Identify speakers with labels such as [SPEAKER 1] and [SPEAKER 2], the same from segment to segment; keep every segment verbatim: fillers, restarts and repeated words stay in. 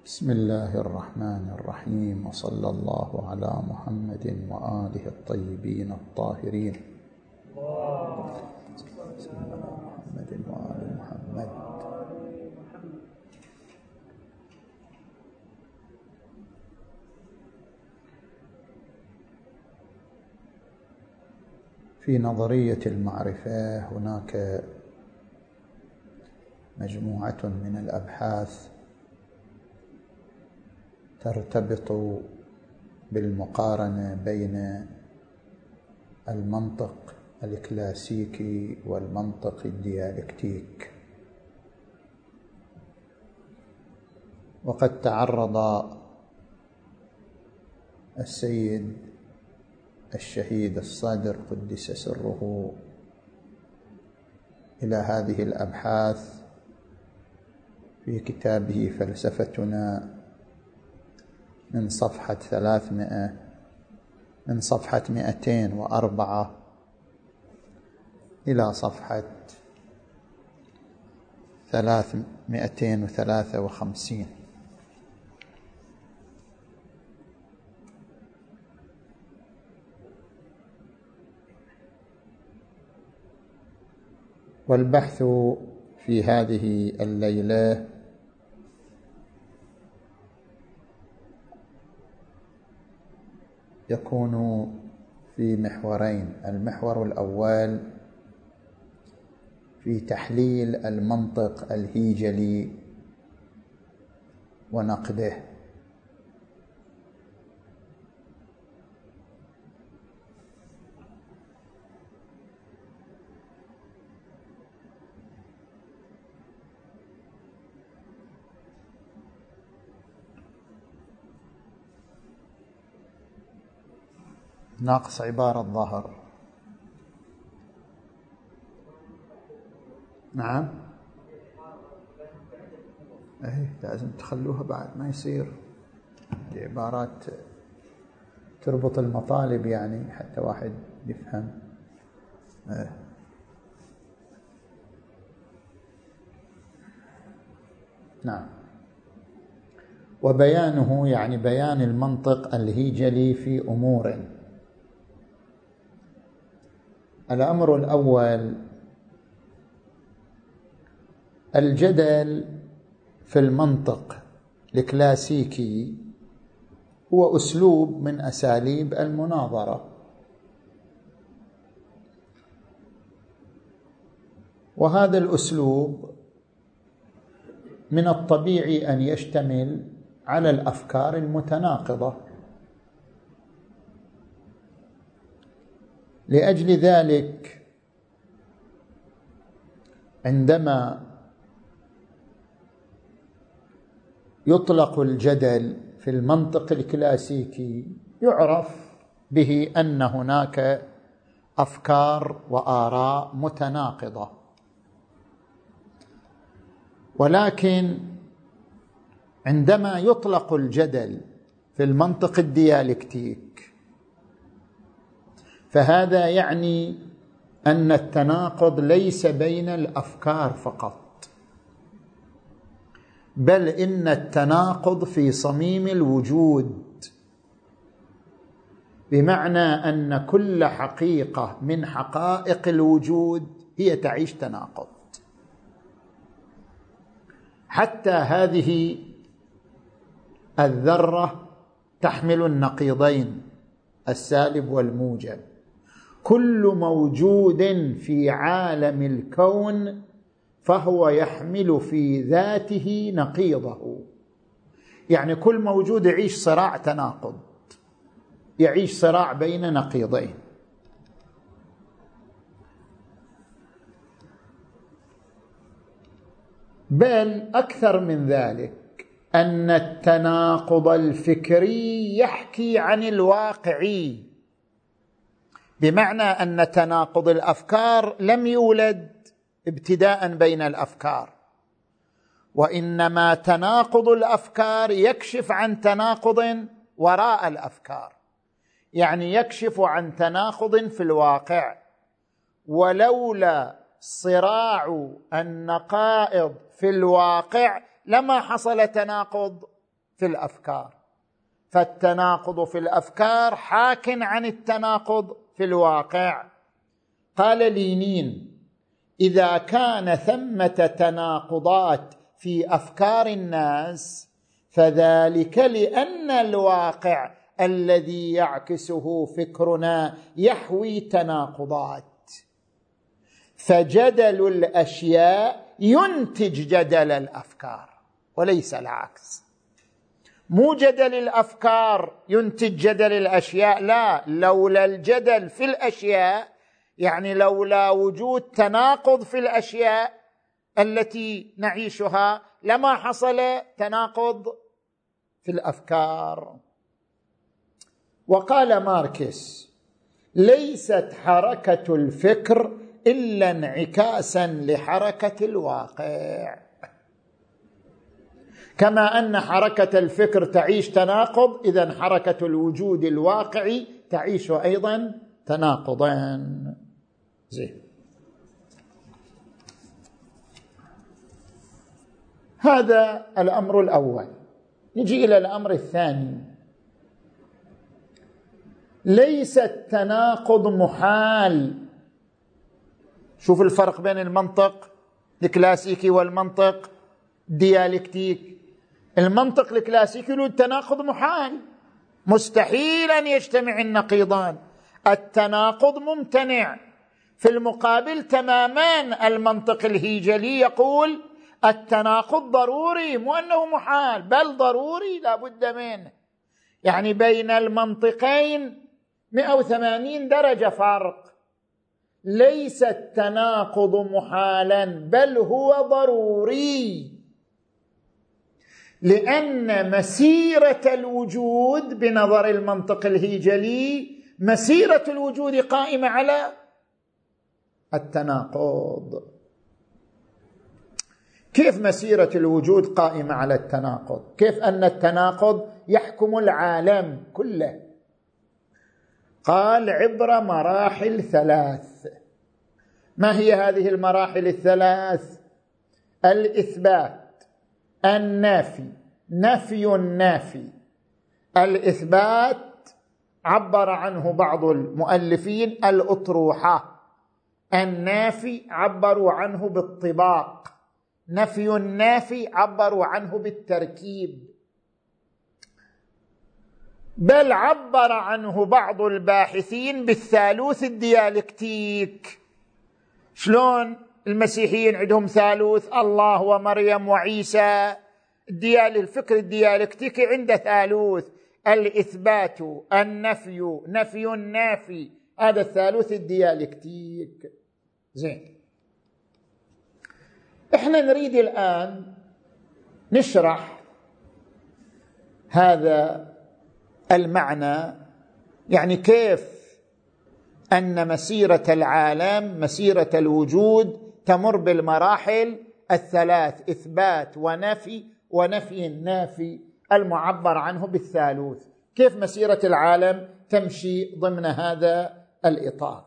[SPEAKER 1] بسم الله الرحمن الرحيم، وصلى الله على محمد وآله الطيبين الطاهرين. بسم الله محمد وآل محمد. في نظرية المعرفة هناك مجموعة من الأبحاث ترتبط بالمقارنة بين المنطق الكلاسيكي والمنطق الديالكتيك، وقد تعرض السيد الشهيد الصادر قدس سره إلى هذه الأبحاث في كتابه فلسفتنا من صفحة ثلاثمائة من صفحة مئتين وأربعة إلى صفحة ثلاثمائتين وثلاثة وخمسين. والبحث في هذه الليلة يكون في محورين. المحور الأول في تحليل المنطق الهيجلي ونقده، ناقص عبارة ظهر. نعم، ايه لازم تخلوها بعد، ما يصير دي عبارات تربط المطالب يعني حتى واحد يفهم. ايه. نعم. وبيانه يعني بيان المنطق الهيجلي في أمور. الأمر الأول: الجدل في المنطق الكلاسيكي هو أسلوب من أساليب المناظرة، وهذا الأسلوب من الطبيعي أن يشتمل على الأفكار المتناقضة. لأجل ذلك عندما يطلق الجدل في المنطق الكلاسيكي يعرف به أن هناك أفكار وآراء متناقضة، ولكن عندما يطلق الجدل في المنطق الديالكتيك فهذا يعني أن التناقض ليس بين الأفكار فقط، بل إن التناقض في صميم الوجود، بمعنى أن كل حقيقة من حقائق الوجود هي تعيش تناقض. حتى هذه الذرة تحمل النقيضين السالب والموجب. كل موجود في عالم الكون فهو يحمل في ذاته نقيضه، يعني كل موجود يعيش صراع تناقض، يعيش صراع بين نقيضين. بل أكثر من ذلك، أن التناقض الفكري يحكي عن الواقعي، بمعنى أن تناقض الأفكار لم يولد ابتداء بين الأفكار، وإنما تناقض الأفكار يكشف عن تناقض وراء الأفكار، يعني يكشف عن تناقض في الواقع. ولولا صراع النقائض في الواقع لما حصل تناقض
[SPEAKER 2] في الأفكار، فالتناقض في الأفكار حاك عن التناقض في الواقع. قال لينين: إذا كان ثمة تناقضات في أفكار الناس فذلك لأن الواقع الذي يعكسه فكرنا يحوي تناقضات، فجدل الأشياء ينتج جدل الأفكار وليس العكس. مو جدل الأفكار ينتج جدل الأشياء، لا، لولا الجدل في الأشياء، يعني لولا وجود تناقض في الأشياء التي نعيشها لما حصل تناقض في الأفكار. وقال ماركس: ليست حركة الفكر إلا انعكاسا لحركة الواقع. كما أن حركة الفكر تعيش تناقض، إذن حركة الوجود الواقعي تعيش أيضا تناقضا. زين، هذا الأمر الأول. نجي إلى الأمر الثاني: ليس التناقض محال. شوف الفرق بين المنطق الكلاسيكي والمنطق الديالكتيك. المنطق الكلاسيكي له التناقض محال، مستحيل أن يجتمع النقيضان، التناقض ممتنع. في المقابل تماما المنطق الهيجلي يقول التناقض ضروري، مو أنه محال، بل ضروري لا بد منه. يعني بين المنطقين مئة وثمانين درجة فرق. ليس التناقض محالا بل هو ضروري، لأن مسيرة الوجود بنظر المنطق الهيجلي مسيرة الوجود قائمة على التناقض. كيف مسيرة الوجود قائمة على التناقض؟ كيف أن التناقض يحكم العالم كله؟ قال: عبر مراحل ثلاث. ما هي هذه المراحل الثلاث؟ الإثبات، النافي، نفي النافي. الإثبات عبر عنه بعض المؤلفين الأطروحة، النافي عبروا عنه بالطباق، نفي النافي عبروا عنه بالتركيب، بل عبر عنه بعض الباحثين بالثالوث الديالكتيك. شلون المسيحيين عندهم ثالوث، الله ومريم وعيسى، الديال الفكر الديالكتيكي عنده ثالوث، الإثبات، النفي، نفي النافي، هذا الثالوث الديالكتيك. زين، احنا نريد الآن نشرح هذا المعنى، يعني كيف أن مسيرة العالم، مسيرة الوجود تمر بالمراحل الثلاث: إثبات ونفي ونفي النافي المعبر عنه بالثالوث. كيف مسيرة العالم تمشي ضمن هذا الإطار؟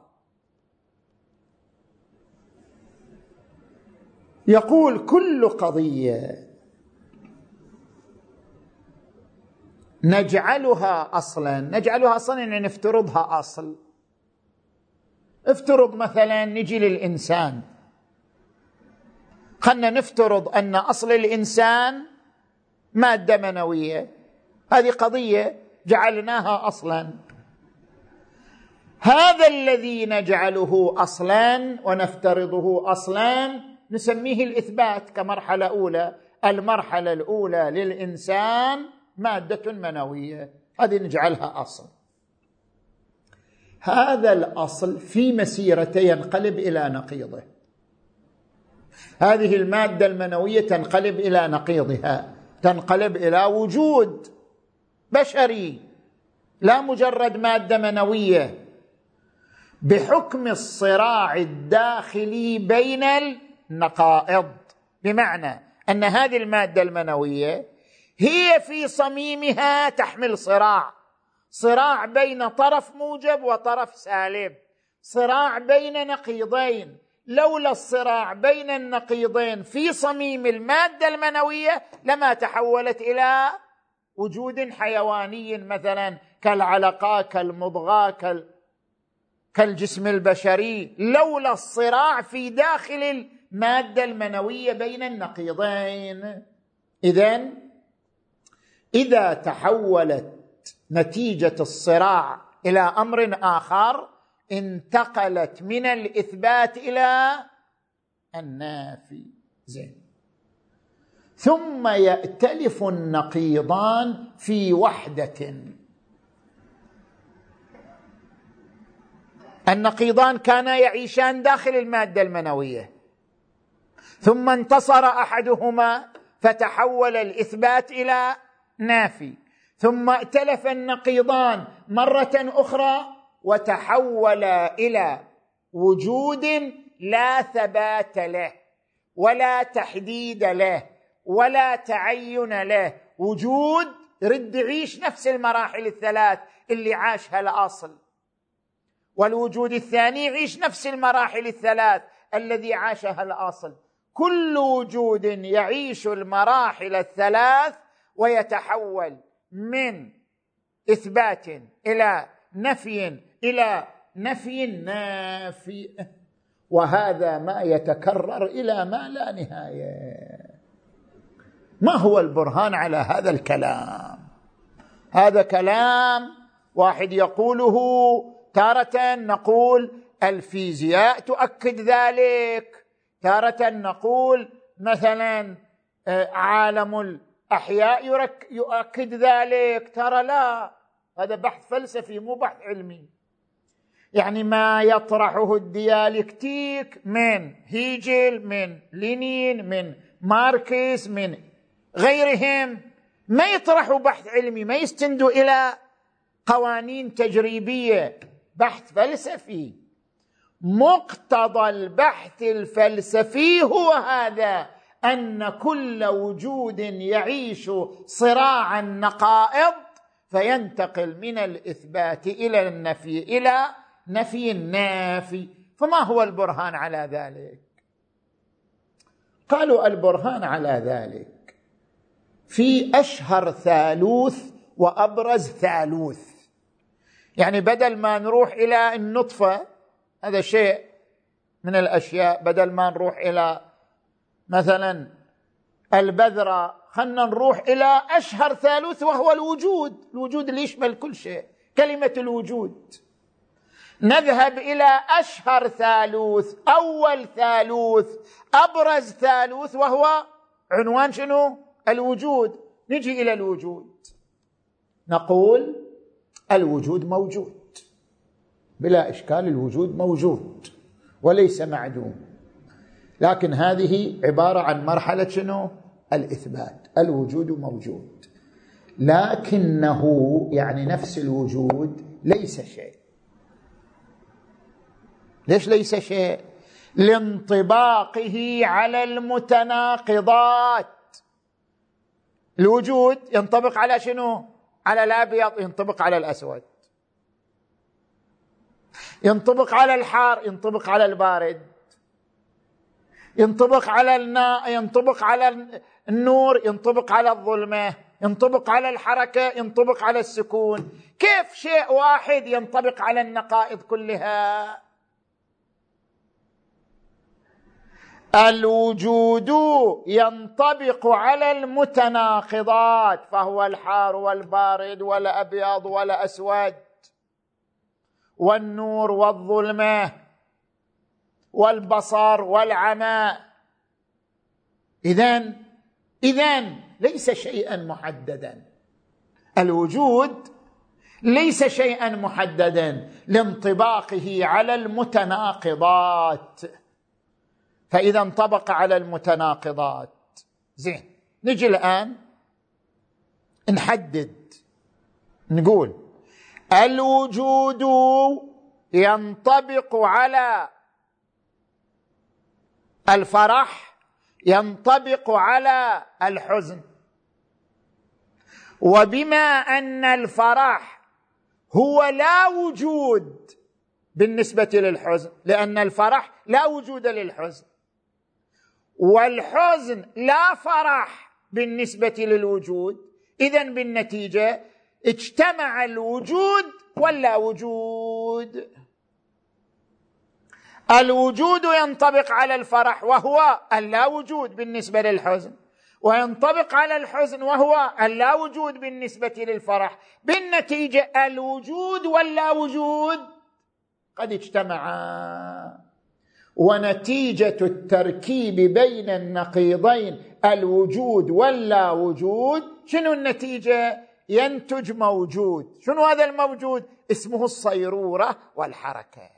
[SPEAKER 2] يقول: كل قضية نجعلها أصلا، نجعلها أصلا يعني نفترضها أصل. افترض مثلا نجي للإنسان، خلنا نفترض أن أصل الإنسان مادة منوية، هذه قضية جعلناها أصلا. هذا الذي نجعله أصلا ونفترضه أصلا نسميه الإثبات كمرحلة أولى. المرحلة الأولى للإنسان مادة منوية، هذه نجعلها أصل. هذا الأصل في مسيرته ينقلب إلى نقيضه، هذه المادة المنوية تنقلب إلى نقيضها، تنقلب إلى وجود بشري لا مجرد مادة منوية، بحكم الصراع الداخلي بين النقائض. بمعنى أن هذه المادة المنوية هي في صميمها تحمل صراع، صراع بين طرف موجب وطرف سالب، صراع بين نقيضين. لولا الصراع بين النقيضين في صميم المادة المنوية لما تحولت إلى وجود حيواني مثلا كالعلقة كالمضغة كالجسم البشري، لولا الصراع في داخل المادة المنوية بين النقيضين. إذن إذا تحولت نتيجة الصراع إلى أمر آخر انتقلت من الإثبات إلى النافي. زين. ثم يأتلف النقيضان في وحدة. النقيضان كانا يعيشان داخل المادة المنوية، ثم انتصر أحدهما فتحول الإثبات إلى نافي، ثم ائتلف النقيضان مرة أخرى وتحول إلى وجود لا ثبات له ولا تحديد له ولا تعين له، وجود يرد يعيش نفس المراحل الثلاث اللي عاشها الأصل، والوجود الثاني يعيش نفس المراحل الثلاث الذي عاشها الأصل. كل وجود يعيش المراحل الثلاث ويتحول من إثبات إلى نفي إلى نفي نافي، وهذا ما يتكرر إلى ما لا نهاية. ما هو البرهان على هذا الكلام؟ هذا كلام واحد يقوله تارة نقول الفيزياء تؤكد ذلك، تارة نقول مثلا عالم الأحياء يؤكد ذلك، ترى لا، هذا بحث فلسفي مو بحث علمي. يعني ما يطرحه الديالكتيك من هيجل من لينين من ماركس من غيرهم ما يطرحوا بحث علمي، ما يستندوا إلى قوانين تجريبية، بحث فلسفي. مقتضى البحث الفلسفي هو هذا، أن كل وجود يعيش صراع النقائض فينتقل من الإثبات إلى النفي إلى نفي النافي. فما هو البرهان على ذلك؟ قالوا البرهان على ذلك في أشهر ثالوث وأبرز ثالوث. يعني بدل ما نروح إلى النطفة، هذا شيء من الأشياء، بدل ما نروح إلى مثلا البذرة، خلنا نروح إلى أشهر ثالوث وهو الوجود، الوجود اللي يشمل كل شيء، كلمة الوجود. نذهب إلى أشهر ثالوث، أول ثالوث، أبرز ثالوث، وهو عنوان شنو؟ الوجود. نجي إلى الوجود نقول الوجود موجود بلا إشكال، الوجود موجود وليس معدوم، لكن هذه عبارة عن مرحلة شنو؟ الإثبات. الوجود موجود، لكنه يعني نفس الوجود ليس شيء. ليش ليس شيء؟ لانطباقه على المتناقضات. الوجود ينطبق على شنو؟ على الأبيض، ينطبق على الأسود، ينطبق على الحار، ينطبق على البارد، ينطبق على الماء، ينطبق على النور، ينطبق على الظلمة، ينطبق على الحركة، ينطبق على السكون. كيف شيء واحد ينطبق على النقائض كلها؟ الوجود ينطبق على المتناقضات، فهو الحار والبارد والأبيض والأسود والنور والظلمة والبصر والعمى. إذن إذن ليس شيئا محددا، الوجود ليس شيئا محددا لانطباقه على المتناقضات، فإذا انطبق على المتناقضات. زين، نجي الآن نحدد، نقول الوجود ينطبق على الفرح، ينطبق على الحزن. وبما أن الفرح هو لا وجود بالنسبة للحزن، لأن الفرح لا وجود للحزن، والحزن لا فرح بالنسبة للوجود، إذن بالنتيجة اجتمع الوجود ولا وجود؟ الوجود ينطبق على الفرح وهو اللا وجود بالنسبة للحزن، وينطبق على الحزن وهو اللا وجود بالنسبة للفرح. بالنتيجة الوجود واللا وجود قد اجتمعا، ونتيجة التركيب بين النقيضين الوجود واللا وجود شنو النتيجة؟ ينتج موجود. شنو هذا الموجود؟ اسمه الصيرورة والحركة.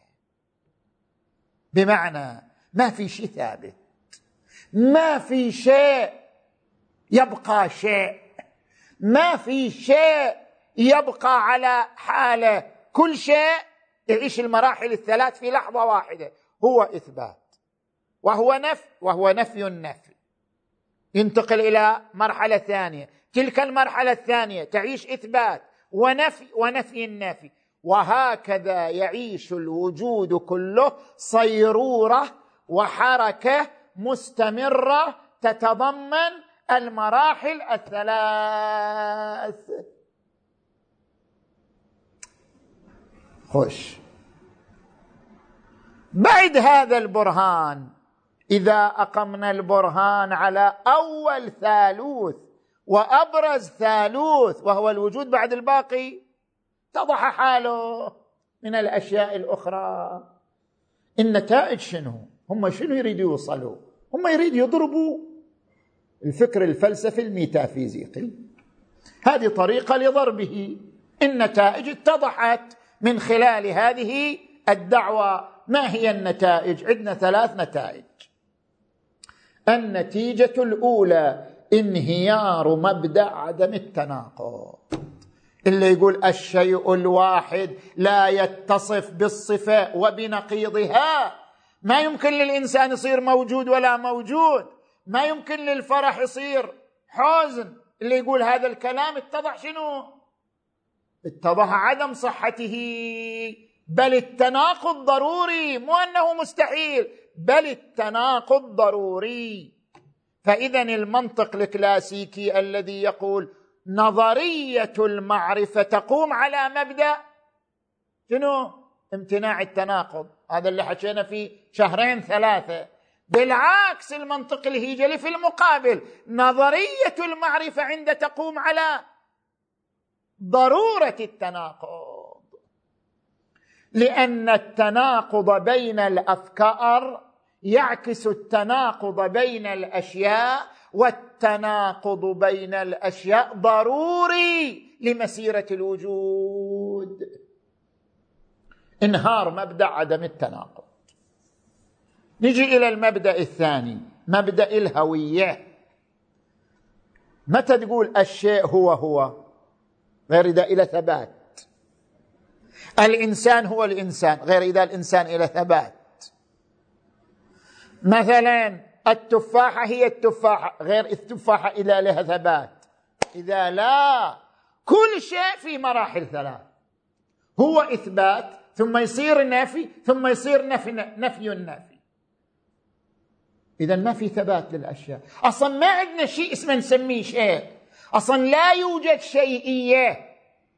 [SPEAKER 2] بمعنى ما في شيء ثابت، ما في شيء يبقى شيء، ما في شيء يبقى على حاله، كل شيء يعيش المراحل الثلاث في لحظة واحدة. هو إثبات وهو نفي وهو نفي النفي، ينتقل إلى مرحلة ثانية، تلك المرحلة الثانية تعيش إثبات ونفي ونفي النفي، وهكذا يعيش الوجود كله صيرورة وحركة مستمرة تتضمن المراحل الثلاث. خوش. بعد هذا البرهان، إذا أقمنا البرهان على أول ثالوث وأبرز ثالوث وهو الوجود بعد الباقي، اتضح حاله من الأشياء الأخرى. النتائج شنو؟ هم شنو يريدوا يوصلوا؟ هم يريدوا يضربوا الفكر الفلسفي الميتافيزيقي. هذه طريقة لضربه. النتائج اتضحت من خلال هذه الدعوة. ما هي النتائج؟ عندنا ثلاث نتائج. النتيجة الأولى انهيار مبدأ عدم التناقض، اللي يقول الشيء الواحد لا يتصف بالصفة وبنقيضها. ما يمكن للإنسان يصير موجود ولا موجود، ما يمكن للفرح يصير حزن. اللي يقول هذا الكلام اتضح شنو؟ اتضح عدم صحته، بل التناقض ضروري، مو أنه مستحيل، بل التناقض ضروري. فإذا المنطق الكلاسيكي الذي يقول نظرية المعرفة تقوم على مبدأ شنو؟ امتناع التناقض. هذا اللي حكينا فيه شهرين ثلاثة. بالعكس المنطق الهيجلي في المقابل، نظرية المعرفة عند تقوم على ضرورة التناقض، لأن التناقض بين الأفكار يعكس التناقض بين الأشياء، والتناقض بين الأشياء ضروري لمسيرة الوجود. انهار مبدأ عدم التناقض. نجي إلى المبدأ الثاني، مبدأ الهوية. متى تقول الشيء هو هو؟ غير إذا إلى ثبات. الإنسان هو الإنسان غير إذا الإنسان إلى ثبات. مثلا التفاحة هي التفاحة غير التفاحة إذا لها ثبات. إذا لا، كل شيء في مراحل ثلاث، هو إثبات ثم يصير نفي ثم يصير نفي نفي النفي. إذا ما في ثبات للأشياء. أصلا ما عندنا شيء اسمه نسميه شيء، أصلا لا يوجد شيئية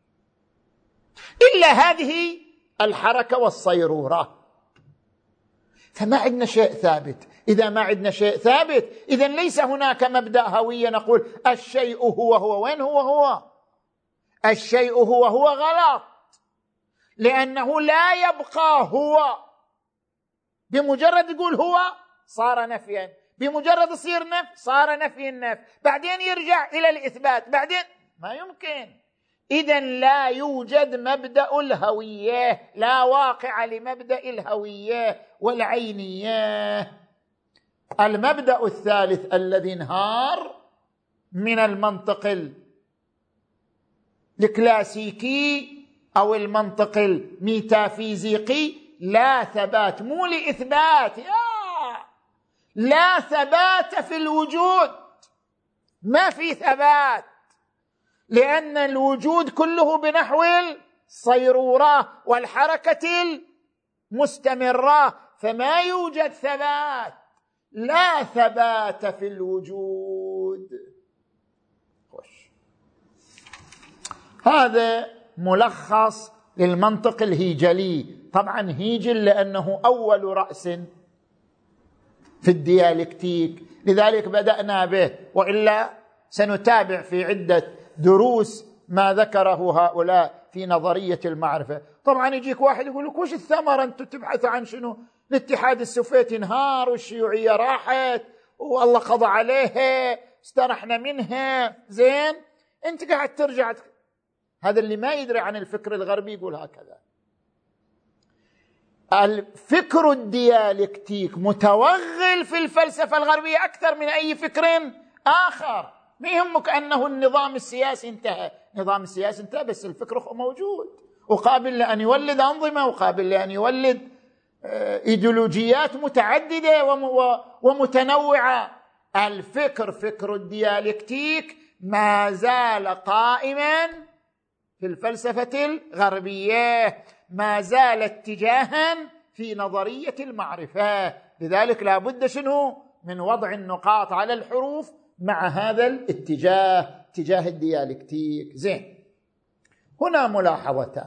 [SPEAKER 2] إلا هذه الحركة والصيرورة. فما عندنا شيء ثابت. إذا ما عندنا شيء ثابت، إذا ليس هناك مبدأ هوية نقول الشيء هو هو. وين هو هو؟ الشيء هو هو غلط، لأنه لا يبقى هو. بمجرد يقول هو صار نفيا، بمجرد يصير نفي صار نفي النفي، بعدين يرجع إلى الإثبات، بعدين ما يمكن. إذن لا يوجد مبدأ الهوية، لا واقع لمبدأ الهوية والعينية. المبدأ الثالث الذي انهار من المنطق الكلاسيكي أو المنطق الميتافيزيقي، لا ثبات، مو لإثبات، لا ثبات في الوجود، ما في ثبات، لأن الوجود كله بنحو الصيرورة والحركة المستمرة، فما يوجد ثبات، لا ثبات في الوجود. خوش. هذا ملخص للمنطق الهيجلي. طبعا هيجل لأنه أول رأس في الديالكتيك، لذلك بدأنا به، وإلا سنتابع في عدة دروس ما ذكره هؤلاء في نظرية المعرفة. طبعا يجيك واحد يقول لك وش الثمرة، أنتم تبحثوا عن شنو؟ الاتحاد السوفيتي انهار والشيوعية راحت والله قضى عليها استرحنا منها، زين أنت قاعد ترجع. هذا اللي ما يدري عن الفكر الغربي يقول هكذا. الفكر الديالكتيك متوغل في الفلسفة الغربية أكثر من أي فكر آخر. ما يهمك أنه النظام السياسي انتهى، النظام السياسي انتهى بس الفكر موجود وقابل لأن يولد أنظمة وقابل لأن يولد إيديولوجيات متعددة ومتنوعة. الفكر فكر الديالكتيك ما زال قائما في الفلسفة الغربية، ما زال اتجاها في نظرية المعرفة. لذلك لا بد شنو من وضع النقاط على الحروف مع هذا الاتجاه، اتجاه الديالكتيك. زين، هنا ملاحظتان.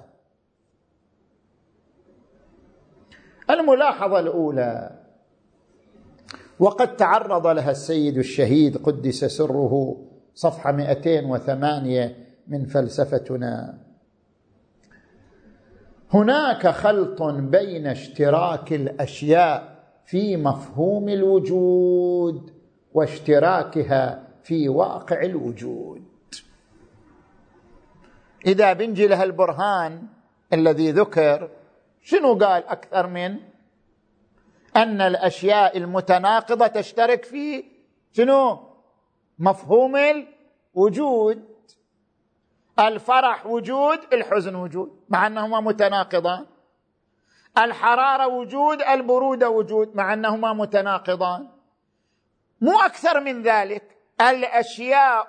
[SPEAKER 2] الملاحظة الأولى وقد تعرض لها السيد الشهيد قدس سره، صفحة مئتين وثمانية من فلسفتنا: هناك خلط بين اشتراك الأشياء في مفهوم الوجود واشتراكها في واقع الوجود. إذا بنجي لها البرهان الذي ذكر، شنو قال أكثر من أن الأشياء المتناقضة تشترك في شنو؟ مفهوم الوجود. الفرح وجود، الحزن وجود، مع أنهما متناقضان. الحرارة وجود، البرودة وجود، مع أنهما متناقضان. مو أكثر من ذلك، الأشياء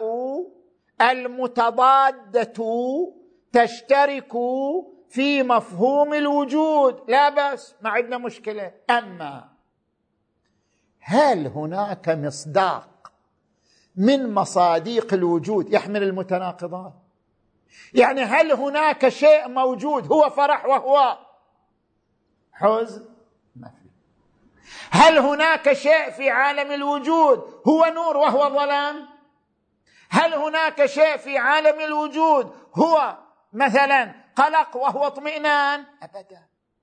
[SPEAKER 2] المتضادة تشترك في مفهوم الوجود، لا بأس، ما عندنا مشكلة. أما هل هناك مصداق من مصاديق الوجود يحمل المتناقضات؟ يعني هل هناك شيء موجود هو فرح وهو حزن؟ ما في. هل هناك شيء في عالم الوجود هو نور وهو ظلام؟ هل هناك شيء في عالم الوجود هو مثلا قلق وهو اطمئنان؟ أبدا.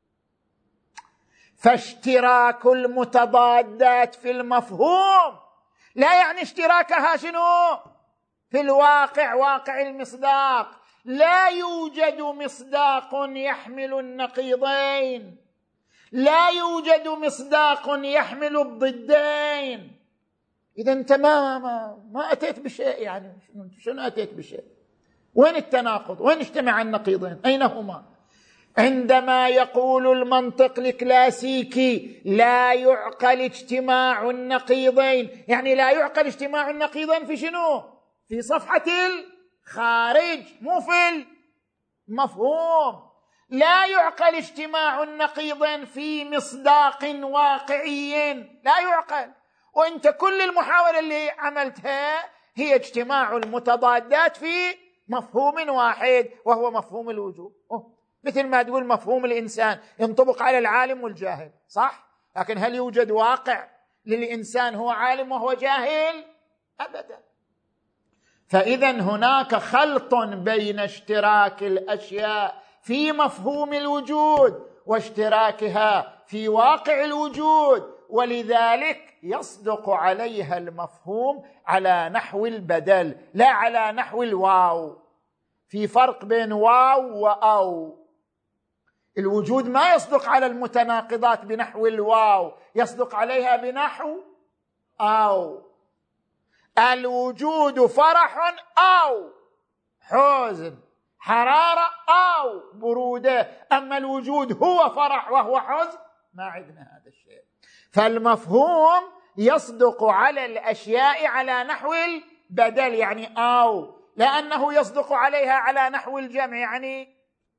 [SPEAKER 2] فاشتراك المتضادات في المفهوم لا يعني اشتراكها شنو؟ في الواقع، واقع المصداق. لا يوجد مصداق يحمل النقيضين، لا يوجد مصداق يحمل الضدين. إذا أنت ما, ما, ما أتيت بشيء، يعني شنو أتيت بشيء؟ وين التناقض؟ وين اجتمع النقيضين؟ أين هما؟ عندما يقول المنطق الكلاسيكي لا يعقل اجتماع النقيضين، يعني لا يعقل اجتماع النقيضين في شنو؟ في صفحة الخارج، مو في المفهوم. لا يعقل اجتماع النقيضين في مصداق واقعي، لا يعقل. وانت كل المحاولة اللي عملتها هي اجتماع المتضادات في مفهوم واحد وهو مفهوم الوجود. مثل ما تقول مفهوم الإنسان ينطبق على العالم والجاهل، صح؟ لكن هل يوجد واقع للإنسان هو عالم وهو جاهل؟ أبدا. فإذا هناك خلط بين اشتراك الأشياء في مفهوم الوجود واشتراكها في واقع الوجود، ولذلك يصدق عليها المفهوم على نحو البدل لا على نحو الواو. في فرق بين واو وأو. الوجود ما يصدق على المتناقضات بنحو الواو، يصدق عليها بنحو أو. الوجود فرح أو حزن، حرارة أو برودة. أما الوجود هو فرح وهو حزن، ما عندنا هذا الشيء. فالمفهوم يصدق على الأشياء على نحو البدل، يعني أو، لأنه يصدق عليها على نحو الجمع، يعني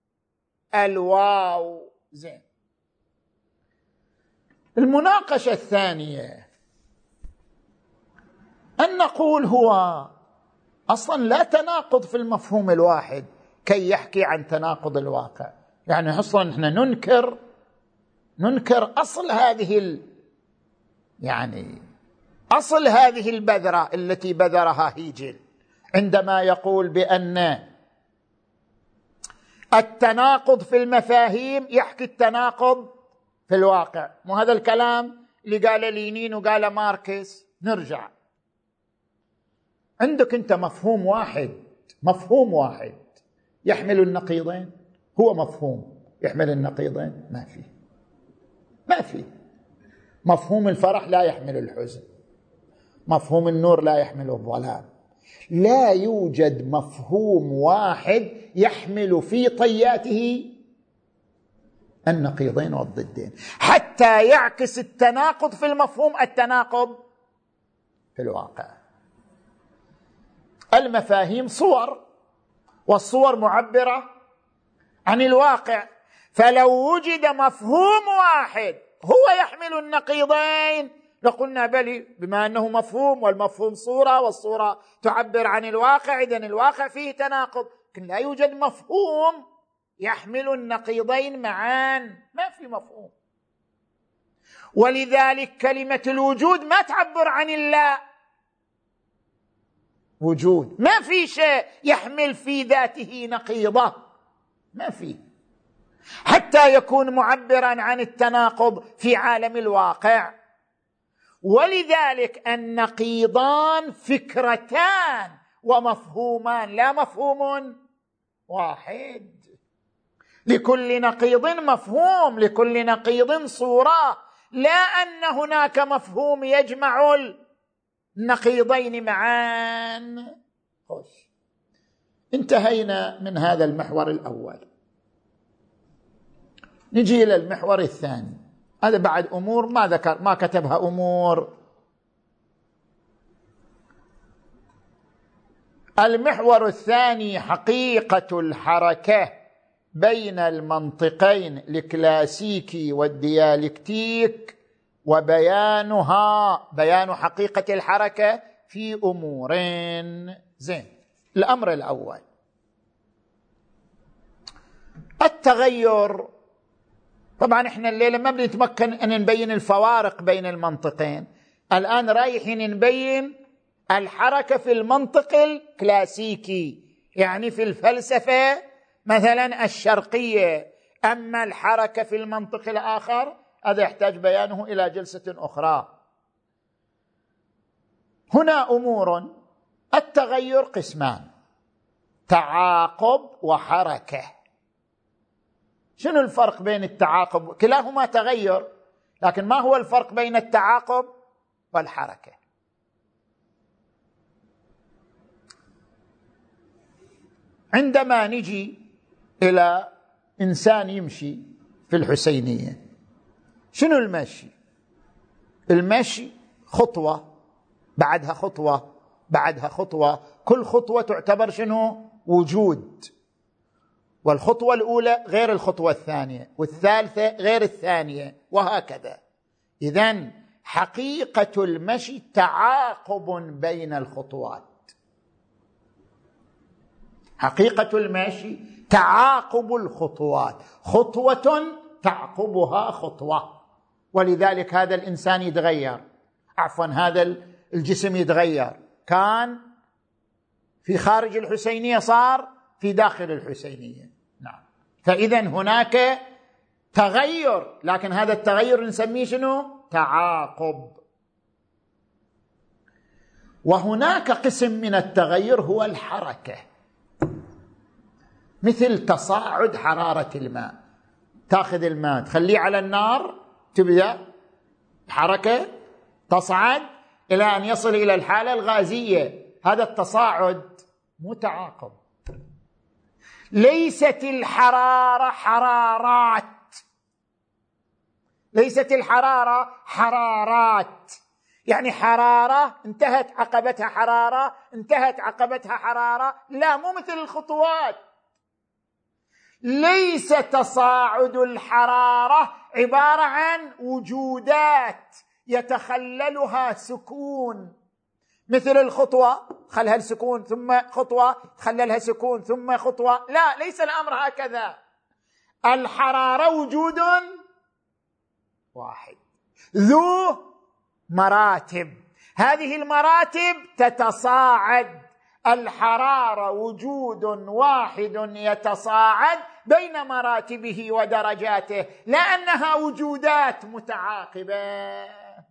[SPEAKER 2] الواو. زين. المناقشة الثانية أن نقول هو أصلا لا تناقض في المفهوم الواحد، كي يحكي عن تناقض الواقع. يعني أصلا إحنا ننكر ننكر أصل هذه ال يعني أصل هذه البذرة التي بذرها هيجل عندما يقول بأن التناقض في المفاهيم يحكي التناقض في الواقع. مو هذا الكلام اللي قال لينين وقال ماركس؟ نرجع، عندك أنت مفهوم واحد مفهوم واحد يحمل النقيضين؟ هو مفهوم يحمل النقيضين؟ ما في ما في مفهوم الفرح لا يحمل الحزن، مفهوم النور لا يحمل الظلام. لا يوجد مفهوم واحد يحمل في طياته النقيضين والضدين، حتى يعكس التناقض في المفهوم التناقض في الواقع. المفاهيم صور، والصور معبرة عن الواقع، فلو وجد مفهوم واحد هو يحمل النقيضين لقلنا بلي، بما أنه مفهوم والمفهوم صورة والصورة تعبر عن الواقع، إذن الواقع فيه تناقض. لكن لا يوجد مفهوم يحمل النقيضين معا، ما في مفهوم. ولذلك كلمة الوجود ما تعبر عن الله وجود، ما في شيء يحمل في ذاته نقيضة، ما في، حتى يكون معبرا عن التناقض في عالم الواقع. ولذلك النقيضان فكرتان ومفهومان لا مفهوم واحد. لكل نقيض مفهوم، لكل نقيض صورة، لا أن هناك مفهوم يجمع النقيضين معا. خوش. انتهينا من هذا المحور الأول، نجي إلى المحور الثاني. هذا بعد أمور ما ذكر ما كتبها أمور. المحور الثاني حقيقة الحركة بين المنطقين الكلاسيكي والديالكتيك، وبيانها بيان حقيقة الحركة في أمورين. زين، الأمر الأول التغير. طبعا احنا الليلة ما بنتمكن أن نبين الفوارق بين المنطقين، الآن رايحين نبين الحركة في المنطق الكلاسيكي، يعني في الفلسفة مثلا الشرقية. أما الحركة في المنطق الآخر هذا يحتاج بيانه إلى جلسة أخرى. هنا أمور. التغير قسمان، تعاقب وحركة. شنو الفرق بين التعاقب؟ كلاهما تغير، لكن ما هو الفرق بين التعاقب والحركة؟ عندما نجي إلى إنسان يمشي في الحسينية، شنو المشي؟ المشي خطوة بعدها خطوة بعدها خطوة، كل خطوة تعتبر شنو؟ وجود، والخطوة الأولى غير الخطوة الثانية، والثالثة غير الثانية، وهكذا. إذن حقيقة المشي تعاقب بين الخطوات. حقيقة المشي تعاقب الخطوات، خطوة تعقبها خطوة. ولذلك هذا الإنسان يتغير، عفوا هذا الجسم يتغير، كان في خارج الحسينية صار في داخل الحسينية. نعم، فإذا هناك تغير، لكن هذا التغير نسميه شنو؟ تعاقب. وهناك قسم من التغير هو الحركة، مثل تصاعد حرارة الماء. تأخذ الماء تخليه على النار، تبدأ حركة تصعد إلى أن يصل إلى الحالة الغازية. هذا التصاعد متعاقب. ليست الحرارة حرارات، ليست الحرارة حرارات، يعني حرارة انتهت عقبتها حرارة، انتهت عقبتها حرارة، لا، مو مثل الخطوات. ليس تصاعد الحرارة عبارة عن وجودات يتخللها سكون، مثل الخطوة خلها السكون ثم خطوة خللها سكون ثم خطوة، لا، ليس الأمر هكذا. الحرارة وجود واحد ذو مراتب، هذه المراتب تتصاعد. الحرارة وجود واحد يتصاعد بين مراتبه ودرجاته، لأنها وجودات متعاقبة،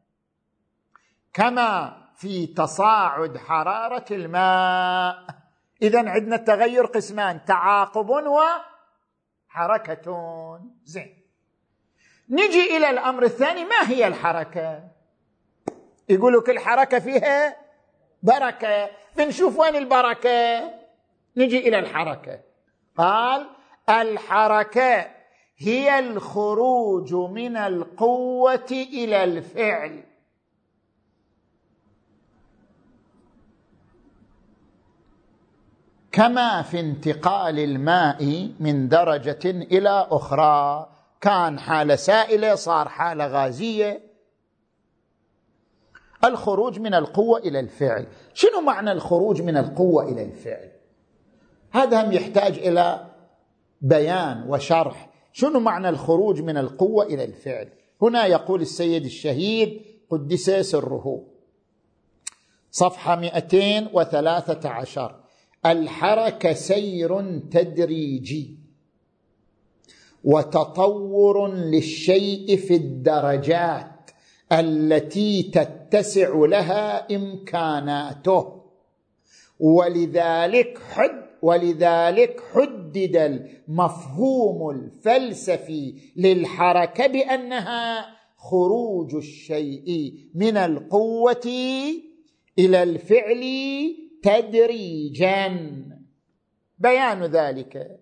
[SPEAKER 2] كما في تصاعد حرارة الماء. إذن عندنا التغير قسمان: تعاقب وحركة. زين، نجي إلى الأمر الثاني: ما هي الحركة؟ يقولوا كل حركة فيها بركة، بنشوف وين البركة. نجي إلى الحركة. قال: الحركة هي الخروج من القوة إلى الفعل، كما في انتقال الماء من درجة إلى أخرى، كان حالة سائلة صار حالة غازية. الخروج من القوة إلى الفعل. شنو معنى الخروج من القوة إلى الفعل؟ هذا هم يحتاج إلى بيان وشرح. شنو معنى الخروج من القوة إلى الفعل؟ هنا يقول السيد الشهيد قدس سره، صفحة مئتين وثلاثة عشر: الحركة سير تدريجي وتطور للشيء في الدرجات التي تتسع لها إمكاناته، ولذلك حد ولذلك حدد المفهوم الفلسفي للحركة بأنها خروج الشيء من القوة إلى الفعل تدريجا. بيان ذلك: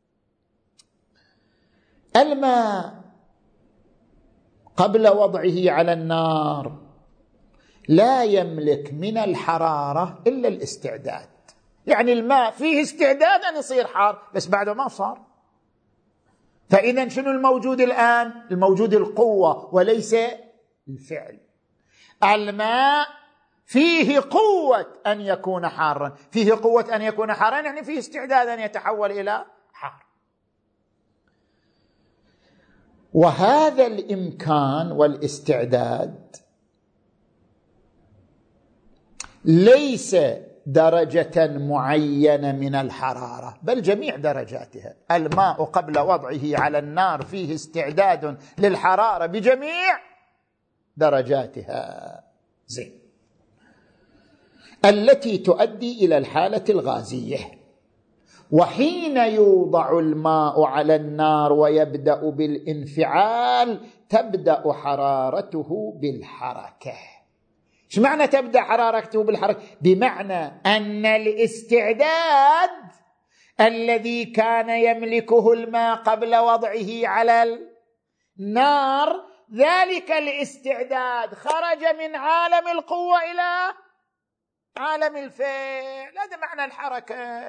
[SPEAKER 2] الماء قبل وضعه على النار لا يملك من الحرارة إلا الاستعداد، يعني الماء فيه استعداد أن يصير حار بس بعده ما صار. فإذا شنو الموجود الآن؟ الموجود القوة وليس الفعل. الماء فيه قوة أن يكون حارا، فيه قوة أن يكون حارا يعني فيه استعداد أن يتحول إلى حار. وهذا الإمكان والاستعداد ليس درجة معينة من الحرارة، بل جميع درجاتها. الماء قبل وضعه على النار فيه استعداد للحرارة بجميع درجاتها، زين، التي تؤدي إلى الحالة الغازية. وحين يوضع الماء على النار ويبدأ بالانفعال تبدأ حرارته بالحركة. ايش معنى تبدأ حرارته بالحركة؟ بمعنى أن الاستعداد الذي كان يملكه الماء قبل وضعه على النار، ذلك الاستعداد خرج من عالم القوة إلى عالم الفعل. هذا معنى الحركة.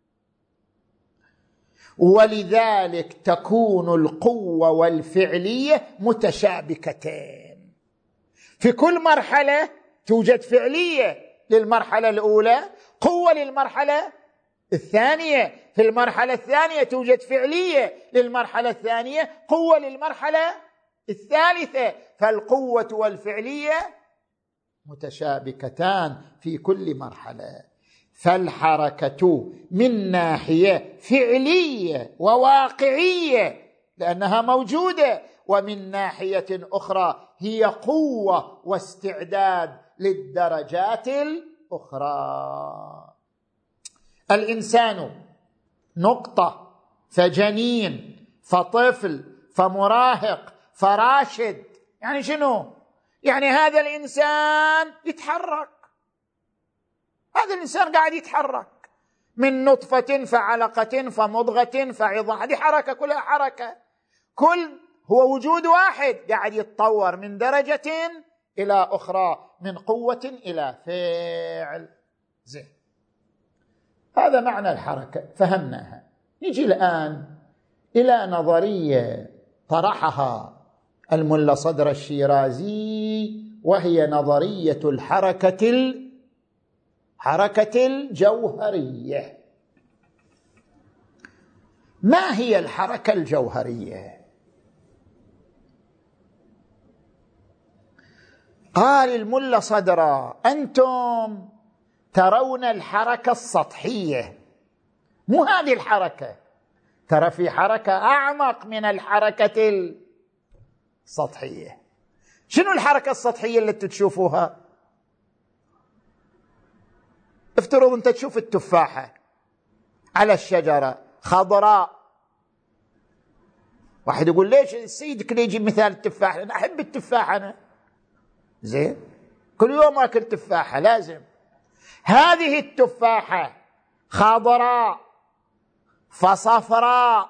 [SPEAKER 2] ولذلك تكون القوة والفعلية متشابكتين. في كل مرحلة توجد فعلية للمرحلة الأولى، قوة للمرحلة الثانية، في المرحلة الثانية توجد فعلية للمرحلة الثانية، قوة للمرحلة الثالثة. فالقوة والفعلية متشابكتان في كل مرحلة. فالحركة من ناحية فعلية وواقعية لأنها موجودة، ومن ناحية أخرى هي قوة واستعداد للدرجات الأخرى. الإنسان نقطة، فجنين، فطفل، فمراهق، فراشد. يعني شنو؟ يعني هذا الإنسان يتحرك، هذا الإنسان قاعد يتحرك من نطفة فعلقة فمضغة فعظام، هذه حركة، كلها حركة. كل هو وجود واحد قاعد يتطور من درجة إلى أخرى، من قوة إلى فعل. زين، هذا معنى الحركة، فهمناها. نجي الآن إلى نظرية طرحها الملا صدر الشيرازي، وهي نظرية الحركة حركة الجوهرية. ما هي الحركة الجوهرية؟ قال الملا صدرا: أنتم ترون الحركة السطحية، مو هذه الحركة، ترى في حركة أعمق من الحركة السطحية. شنو الحركة السطحية اللي تشوفوها؟ افترض أنت تشوف التفاحة على الشجرة خضراء، واحد يقول ليش سيدك ليه يجيب مثال التفاح؟ أنا أحب التفاح، أنا زين كل يوم أكل تفاحة لازم. هذه التفاحة خضراء فصفراء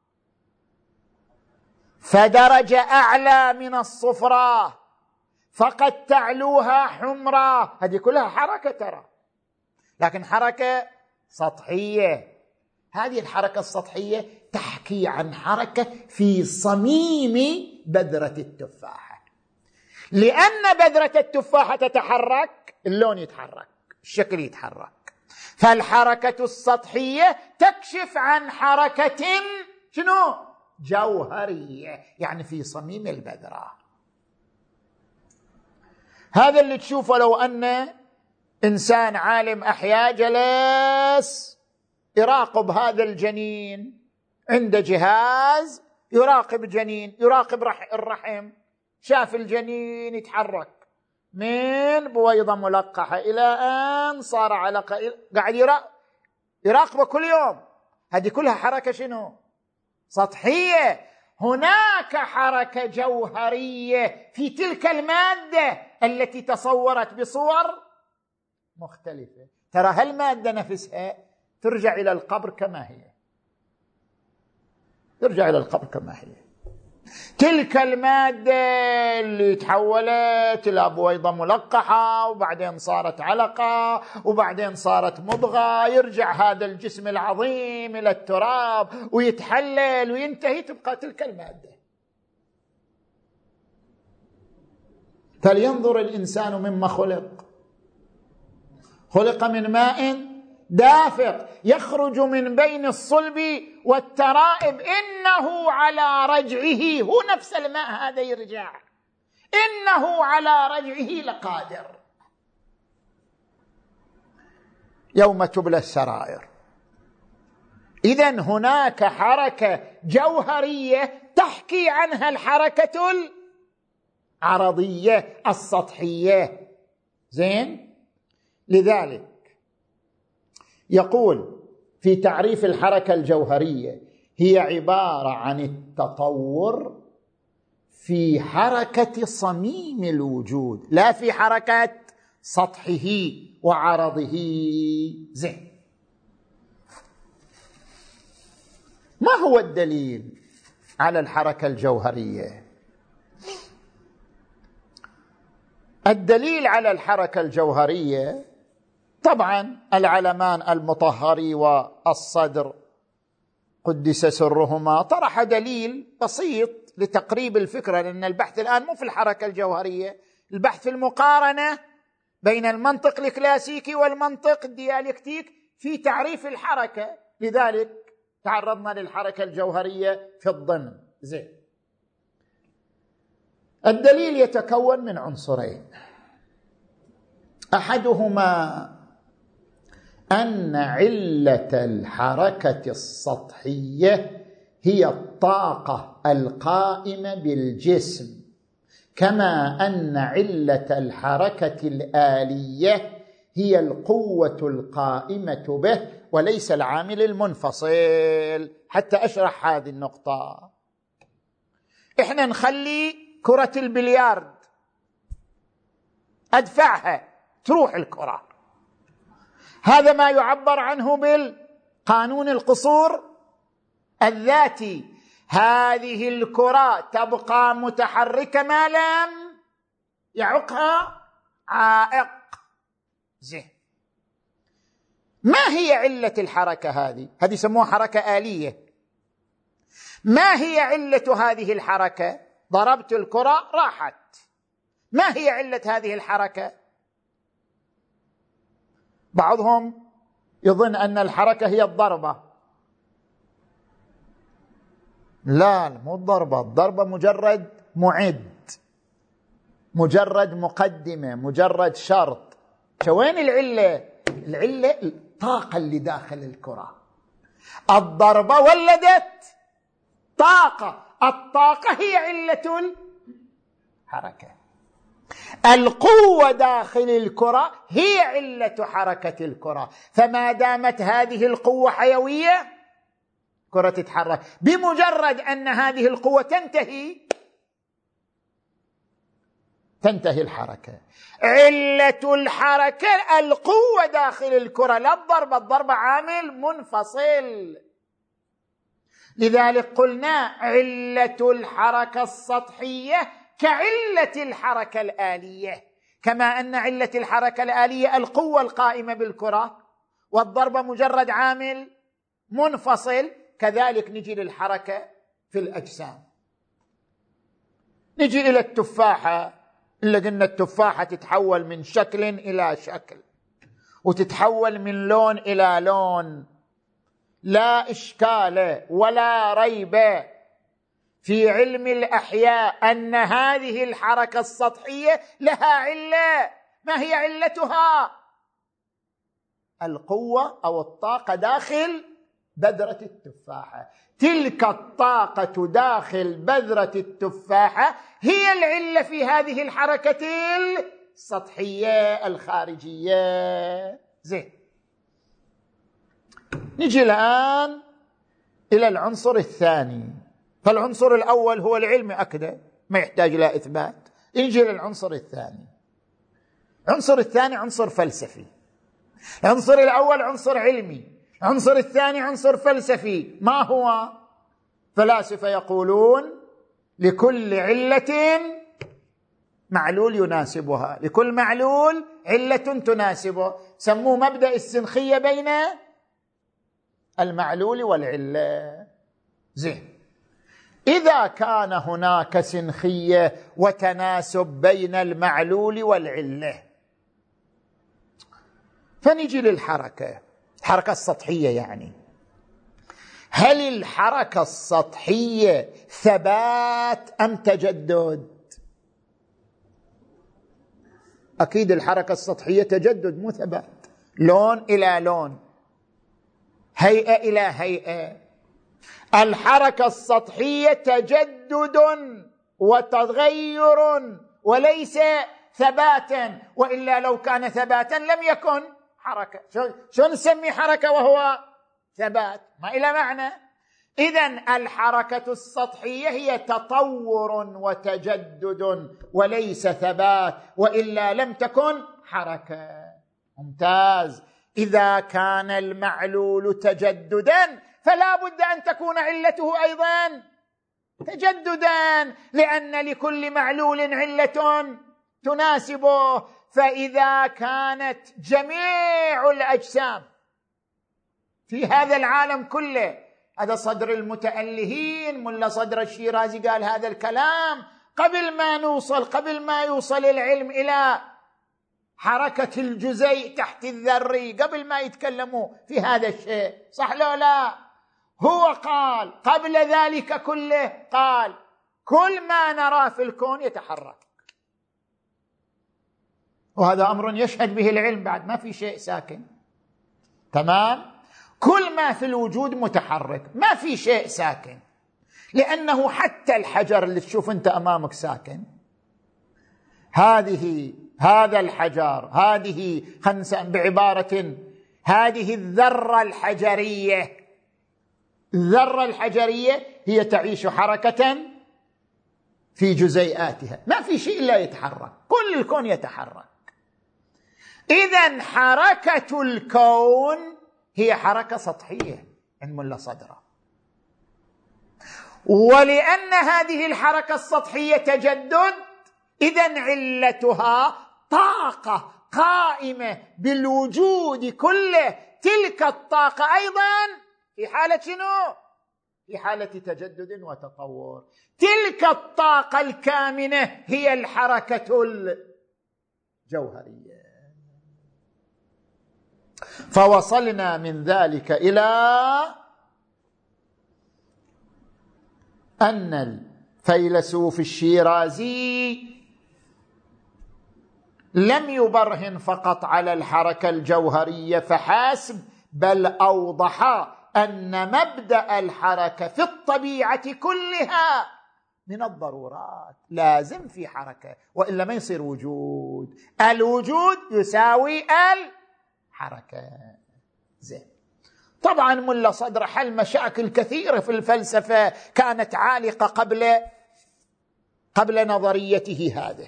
[SPEAKER 2] فدرجة أعلى من الصفراء فقد تعلوها حمراء، هذه كلها حركة ترى، لكن حركة سطحية. هذه الحركة السطحية تحكي عن حركة في صميم بذرة التفاحة، لأن بذرة التفاحة تتحرك، اللون يتحرك، الشكل يتحرك، فالحركة السطحية تكشف عن حركة شنو؟ جوهرية، يعني في صميم البذرة. هذا اللي تشوفه لو أن إنسان عالم أحياء جلس يراقب هذا الجنين، عنده جهاز يراقب جنين، يراقب الرحم، شاف الجنين يتحرك من بويضة ملقحة إلى أن صار علقة، قاعد يراقبه كل يوم. هذه كلها حركة شنو؟ سطحية. هناك حركة جوهرية في تلك المادة التي تصورت بصور مختلفة. ترى هالمادة نفسها ترجع إلى القبر كما هي، ترجع إلى القبر كما هي. تلك المادة اللي تحولت إلى بويضة ملقحة وبعدين صارت علقة وبعدين صارت مضغة، يرجع هذا الجسم العظيم إلى التراب ويتحلل وينتهي، تبقى تلك المادة. فلينظر الإنسان مما خلق، خلق من ماء دافق يخرج من بين الصلب والترائب، إنه على رجعه، هو نفس الماء هذا يرجع، إنه على رجعه لقادر. يوم تبلى السرائر. إذن هناك حركة جوهرية تحكي عنها الحركة العرضية السطحية. زين، لذلك يقول في تعريف الحركة الجوهرية: هي عبارة عن التطور في حركة صميم الوجود، لا في حركة سطحه وعرضه. زين، ما هو الدليل على الحركة الجوهرية؟ الدليل على الحركة الجوهرية طبعا العلمان المطهري والصدر قدس سرهما طرح دليل بسيط لتقريب الفكرة، لأن البحث الآن مو في الحركة الجوهرية، البحث في المقارنة بين المنطق الكلاسيكي والمنطق الديالكتيك في تعريف الحركة، لذلك تعرضنا للحركة الجوهرية في الضمن. زين، الدليل يتكون من عنصرين: أحدهما أن علة الحركة السطحية هي الطاقة القائمة بالجسم، كما أن علة الحركة الآلية هي القوة القائمة به وليس العامل المنفصل. حتى أشرح هذه النقطة، إحنا نخلي كرة البليارد أدفعها تروح الكرة، هذا ما يعبر عنه بالقانون القصور الذاتي. هذه الكرة تبقى متحركة ما لم يعقها عائق. زين، ما هي علة الحركة هذه؟ هذه يسموها حركة آلية. ما هي علة هذه الحركة؟ ضربت الكرة راحت. ما هي علة هذه الحركة؟ بعضهم يظن أن الحركة هي الضربة. لا، مو الضربة. الضربة مجرد معد، مجرد مقدمة، مجرد شرط. شوين العلة؟ العلة الطاقة اللي داخل الكرة. الضربة ولدت طاقة، الطاقة هي علة الحركة. القوة داخل الكرة هي علة حركة الكرة. فما دامت هذه القوة حيوية كرة تتحرك. بمجرد أن هذه القوة تنتهي تنتهي الحركة. علة الحركة القوة داخل الكرة، لا الضربة. الضربة عامل منفصل. لذلك قلنا علة الحركة السطحية كعلة الحركة الآلية. كما أن علة الحركة الآلية القوة القائمة بالكرة، والضربة مجرد عامل منفصل، كذلك نجي للحركة في الأجسام. نجي إلى التفاحة، اللي قلنا التفاحة تتحول من شكل إلى شكل، وتتحول من لون إلى لون. لا إشكال ولا ريب في علم الأحياء أن هذه الحركة السطحية لها علة. ما هي علتها؟ القوة أو الطاقة داخل بذرة التفاحة. تلك الطاقة داخل بذرة التفاحة هي العلة في هذه الحركة السطحية الخارجية. زين، نجي الآن إلى العنصر الثاني. فالعنصر الأول هو العلم أكده، ما يحتاج إلى إثبات. نجي للعنصر الثاني. العنصر الثاني عنصر فلسفي. العنصر الأول عنصر علمي، العنصر الثاني عنصر فلسفي. ما هو؟ فلاسفة يقولون لكل علة معلول يناسبها، لكل معلول علة تناسبه. سموه مبدأ السنخية بين المعلول والعلة. زين، إذا كان هناك سنخية وتناسب بين المعلول والعلة، فنجي للحركة، الحركة السطحية. يعني هل الحركة السطحية ثبات أم تجدد؟ أكيد الحركة السطحية تجدد مو ثبات. لون إلى لون، هيئة إلى هيئة. الحركة السطحية تجدد وتغير وليس ثباتا، وإلا لو كان ثباتا لم يكن حركة. شو نسمي حركة وهو ثبات؟ ما إلى معنى. إذن الحركة السطحية هي تطور وتجدد وليس ثبات، وإلا لم تكن حركة. ممتاز. إذا كان المعلول تجددا فلا بد أن تكون علته أيضا تجددا، لأن لكل معلول علة تناسبه. فإذا كانت جميع الأجسام في هذا العالم كله، هذا صدر المتألهين، ملا صدر الشيرازي قال هذا الكلام قبل ما نوصل قبل ما يوصل العلم إلى حركة الجزيء تحت الذري، قبل ما يتكلموا في هذا الشيء. صح لو لا؟ هو قال قبل ذلك كله، قال كل ما نراه في الكون يتحرك، وهذا أمر يشهد به العلم. بعد ما في شيء ساكن. تمام؟ كل ما في الوجود متحرك، ما في شيء ساكن، لأنه حتى الحجر اللي تشوف أنت أمامك ساكن. هذه هذا الحجر، هذه خمسة بعبارة، هذه الذرة الحجرية، الذرة الحجرية هي تعيش حركة في جزيئاتها، ما في شيء إلا يتحرك، كل الكون يتحرك. إذن حركة الكون هي حركة سطحية عند ملا صدرة. ولأن هذه الحركة السطحية تجدد، إذن علتها طاقة قائمة بالوجود كله. تلك الطاقة أيضا في حالة شنو؟ في حالة تجدد وتطور. تلك الطاقة الكامنة هي الحركة الجوهرية. فوصلنا من ذلك إلى أن الفيلسوف الشيرازي لم يبرهن فقط على الحركة الجوهرية فحسب، بل أوضح أن مبدأ الحركة في الطبيعة كلها من الضرورات، لازم في حركة وإلا ما يصير وجود. الوجود يساوي الحركة. زين. طبعا ملا صدر حل مشاكل كثيرة في الفلسفة كانت عالقة قبل قبل نظريته هذه.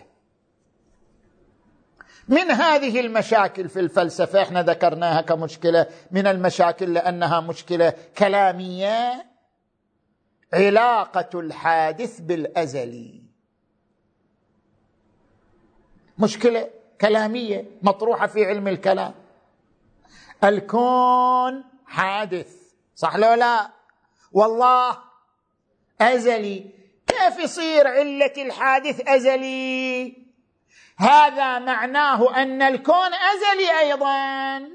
[SPEAKER 2] من هذه المشاكل في الفلسفة احنا ذكرناها كمشكلة من المشاكل لأنها مشكلة كلامية، علاقة الحادث بالأزلي. مشكلة كلامية مطروحة في علم الكلام. الكون حادث، صح لو لا؟ والله أزلي. كيف يصير علة الحادث أزلي؟ هذا معناه أن الكون أزلي أيضا.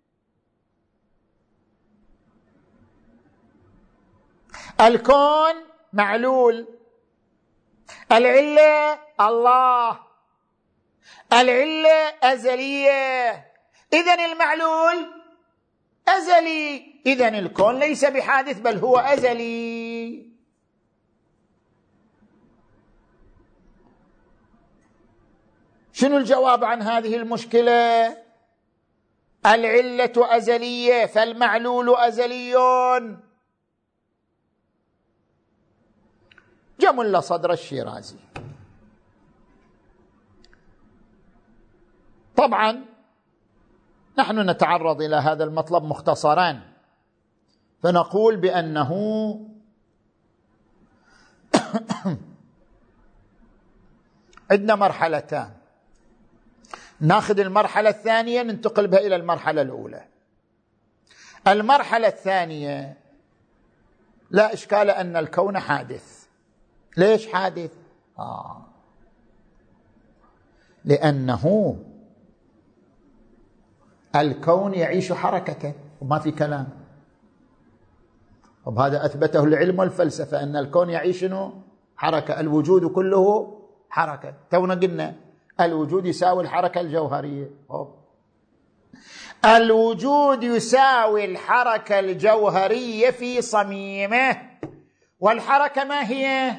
[SPEAKER 2] الكون معلول، العلة الله، العلة أزلية، إذن المعلول أزلي، إذن الكون ليس بحادث بل هو أزلي. شنو الجواب عن هذه المشكلة؟ العلة أزلية فالمعلول أزلي. جمل صدر الشيرازي. طبعا نحن نتعرض إلى هذا المطلب مختصرا، فنقول بأنه عندنا مرحلتان، ناخذ المرحلة الثانية ننتقل بها إلى المرحلة الأولى. المرحلة الثانية لا إشكال أن الكون حادث. ليش حادث؟ آه. لأنه الكون يعيش حركة وما في كلام، وهذا أثبته العلم والفلسفة أن الكون يعيش حركة، الوجود كله حركة. تونا قلنا الوجود يساوي الحركة الجوهرية. أوه. الوجود يساوي الحركة الجوهرية في صميمه، والحركة ما هي؟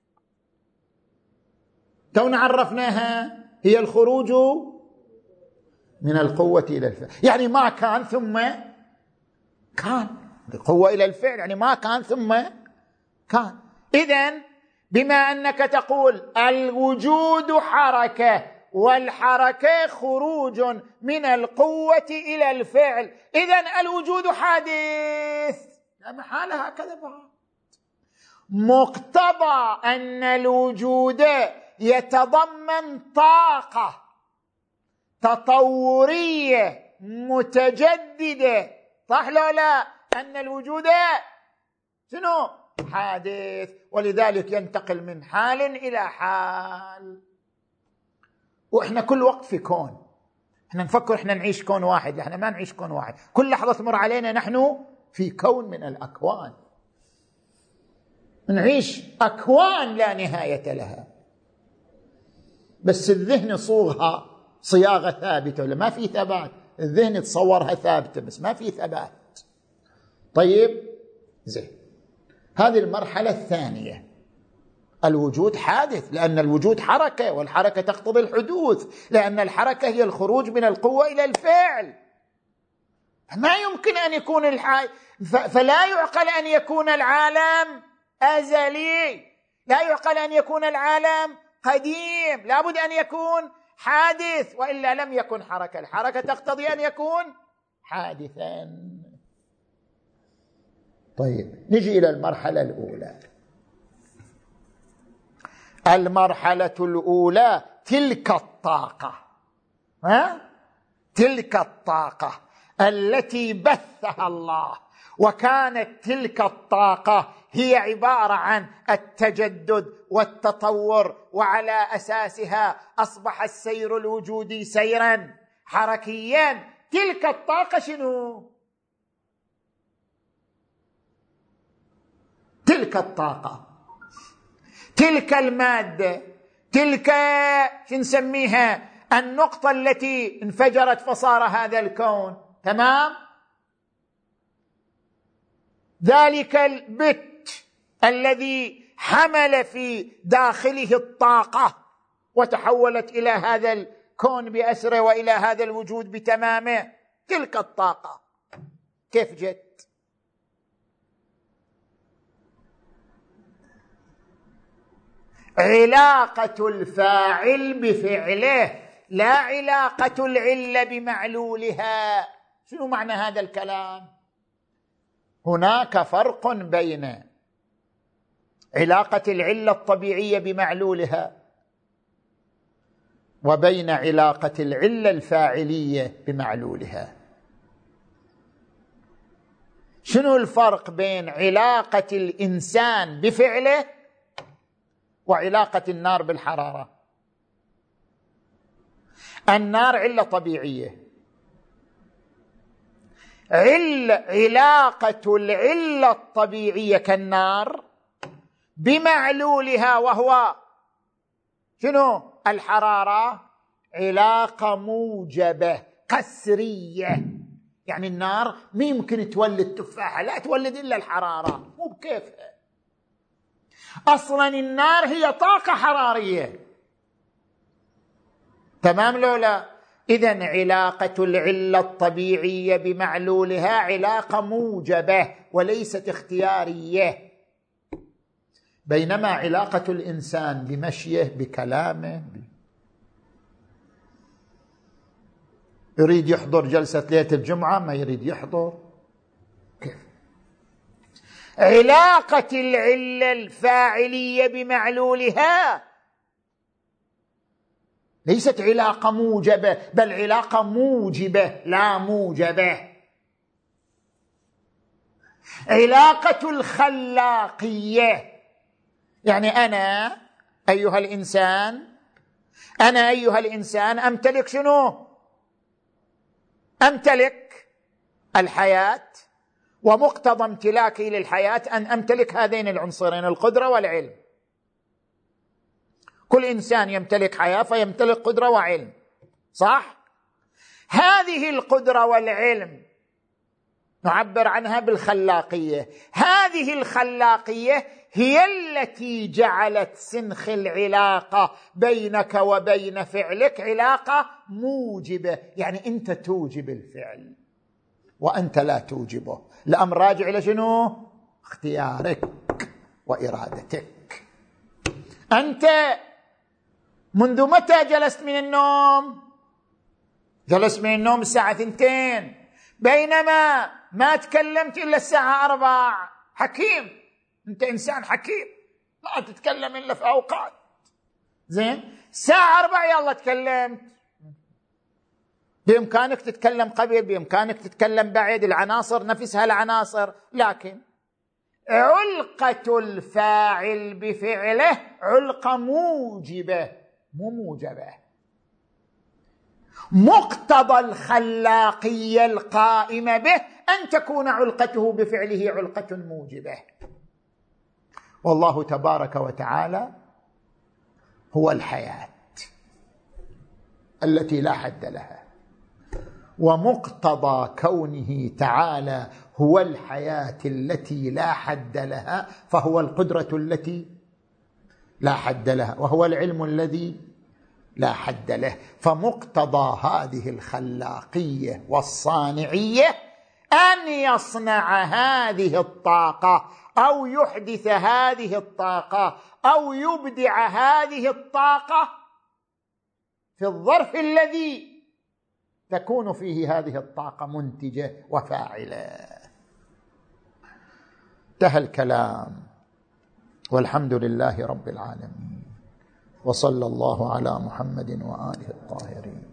[SPEAKER 2] تونا عرفناها، هي الخروج من القوة إلى الفعل. يعني ما كان ثم كان، القوة إلى الفعل يعني ما كان ثم كان. إذن بما أنك تقول الوجود حركة والحركة خروج من القوة إلى الفعل، إذن الوجود حادث، لا محالة هكذا بعد. مقتضى أن الوجود يتضمن طاقة تطورية متجددة، صح لو لا؟ أن الوجود شنو؟ حادث، ولذلك ينتقل من حال إلى حال. وإحنا كل وقت في كون، إحنا نفكر إحنا نعيش كون واحد، إحنا ما نعيش كون واحد، كل لحظة تمر علينا نحن في كون من الأكوان، نعيش أكوان لا نهاية لها، بس الذهن صوغها صياغة ثابتة ولا ما في ثبات. الذهن تصورها ثابتة بس ما في ثبات. طيب زين، هذه المرحلة الثانية. الوجود حادث لأن الوجود حركة، والحركة تقتضي الحدوث، لأن الحركة هي الخروج من القوة إلى الفعل. ما يمكن أن يكون الح... فلا يعقل أن يكون العالم أزلي، لا يعقل أن يكون العالم قديم، لابد أن يكون حادث وإلا لم يكن حركة. الحركة تقتضي أن يكون حادثا. طيب نجي إلى المرحلة الأولى. المرحلة الأولى تلك الطاقة، ها؟ تلك الطاقة التي بثها الله، وكانت تلك الطاقة هي عبارة عن التجدد والتطور، وعلى أساسها أصبح السير الوجودي سيرا حركيا تلك الطاقة شنو؟ تلك الطاقة، تلك المادة، تلك شو نسميها، النقطة التي انفجرت فصار هذا الكون. تمام؟ ذلك البت الذي حمل في داخله الطاقة وتحولت إلى هذا الكون بأسره وإلى هذا الوجود بتمامه، تلك الطاقة كيف جت؟ علاقة الفاعل بفعله، لا علاقة العلة بمعلولها. شنو معنى هذا الكلام؟ هناك فرق بين علاقة العلة الطبيعية بمعلولها وبين علاقة العلة الفاعلية بمعلولها. شنو الفرق بين علاقة الإنسان بفعله وعلاقة النار بالحرارة؟ النار علة طبيعية، عل علاقة العلة الطبيعية كالنار بمعلولها وهو شنو؟ الحرارة، علاقة موجبة قسرية. يعني النار ما يمكن تولد تفاحة، لا تولد إلا الحرارة، مو بكيفها. أصلا النار هي طاقة حرارية. تمام لولا؟ إذن علاقة العلة الطبيعية بمعلولها علاقة موجبة وليست اختيارية، بينما علاقة الإنسان بمشيه بكلامه، يريد يحضر جلسة ليلة الجمعة ما يريد يحضر، كيف؟ علاقة العلة الفاعلية بمعلولها ليست علاقة موجبة، بل علاقة موجبة لا موجبة. علاقة الخلاقية، يعني أنا أيها الإنسان، أنا أيها الإنسان أمتلك شنو؟ أمتلك الحياة، ومقتضى امتلاكي للحياة أن أمتلك هذين العنصرين، القدرة والعلم. كل إنسان يمتلك حياة فيمتلك قدرة وعلم، صح؟ هذه القدرة والعلم نعبر عنها بالخلاقية. هذه الخلاقية هي التي جعلت سنخ العلاقة بينك وبين فعلك علاقة موجبة، يعني أنت توجب الفعل وأنت لا توجبه. الأمر راجع إلى شنو؟ اختيارك وإرادتك. أنت منذ متى جلست من النوم؟ جلست من النوم الساعة اثنتين، بينما ما تكلمت إلا الساعة أربع. حكيم، أنت إنسان حكيم، لا تتكلم إلا في أوقات. زين، الساعة أربع يلا تكلمت. بإمكانك تتكلم قبل، بإمكانك تتكلم بعد، العناصر نفسها العناصر، لكن علقة الفاعل بفعله علقة موجبة مو موجبة. مقتضى الخلاقية القائمة به أن تكون علقته بفعله علقة موجبة. والله تبارك وتعالى هو الحياة التي لا حد لها، ومقتضى كونه تعالى هو الحياة التي لا حد لها فهو القدرة التي لا حد لها، وهو العلم الذي لا حد له. فمقتضى هذه الخلاقية والصانعية أن يصنع هذه الطاقة أو يحدث هذه الطاقة أو يبدع هذه الطاقة في الظرف الذي تكون فيه هذه الطاقة منتجة وفاعلة. انتهى الكلام، والحمد لله رب العالمين، وصلى الله على محمد وآله الطاهرين.